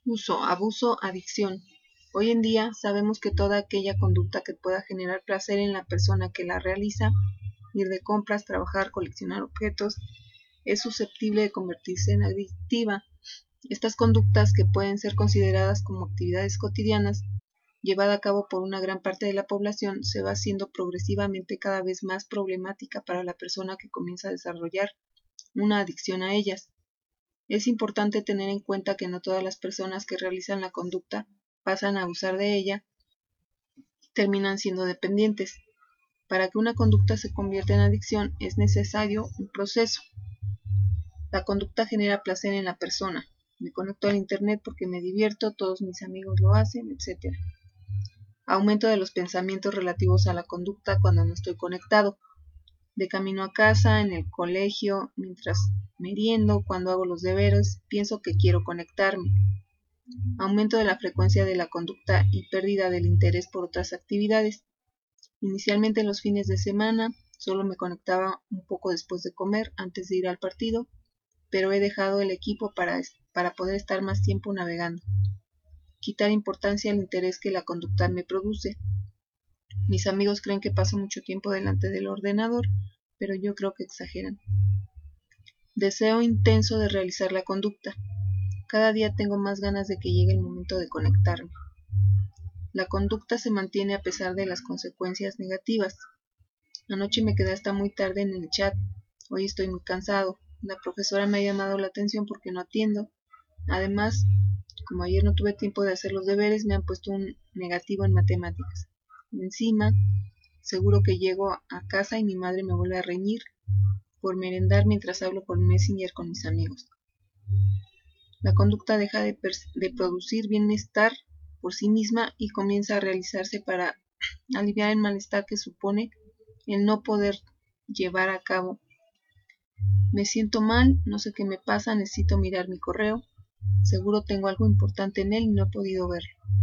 Uso, abuso, adicción. Hoy en día sabemos que toda aquella conducta que pueda generar placer en la persona que la realiza, ir de compras, trabajar, coleccionar objetos, es susceptible de convertirse en adictiva. Estas conductas, que pueden ser consideradas como actividades cotidianas, llevada a cabo por una gran parte de la población, se va haciendo progresivamente cada vez más problemática para la persona que comienza a desarrollar una adicción a ellas. Es importante tener en cuenta que no todas las personas que realizan la conducta pasan a usar de ella y terminan siendo dependientes. Para que una conducta se convierta en adicción es necesario un proceso. La conducta genera placer en la persona. Me conecto al internet porque me divierto, todos mis amigos lo hacen, etc. Aumento de los pensamientos relativos a la conducta cuando no estoy conectado. De camino a casa, en el colegio, mientras meriendo, cuando hago los deberes, pienso que quiero conectarme. Aumento de la frecuencia de la conducta y pérdida del interés por otras actividades. Inicialmente en los fines de semana solo me conectaba un poco después de comer, antes de ir al partido, pero he dejado el equipo para poder estar más tiempo navegando. Quitar importancia al interés que la conducta me produce. Mis amigos creen que paso mucho tiempo delante del ordenador, pero yo creo que exageran. Deseo intenso de realizar la conducta. Cada día tengo más ganas de que llegue el momento de conectarme. La conducta se mantiene a pesar de las consecuencias negativas. Anoche me quedé hasta muy tarde en el chat. Hoy estoy muy cansado. La profesora me ha llamado la atención porque no atiendo. Además, como ayer no tuve tiempo de hacer los deberes, me han puesto un negativo en matemáticas. Encima, seguro que llego a casa y mi madre me vuelve a reñir por merendar mientras hablo por Messenger con mis amigos. La conducta deja de producir bienestar por sí misma y comienza a realizarse para aliviar el malestar que supone el no poder llevar a cabo. Me siento mal, no sé qué me pasa, necesito mirar mi correo. Seguro tengo algo importante en él y no he podido verlo.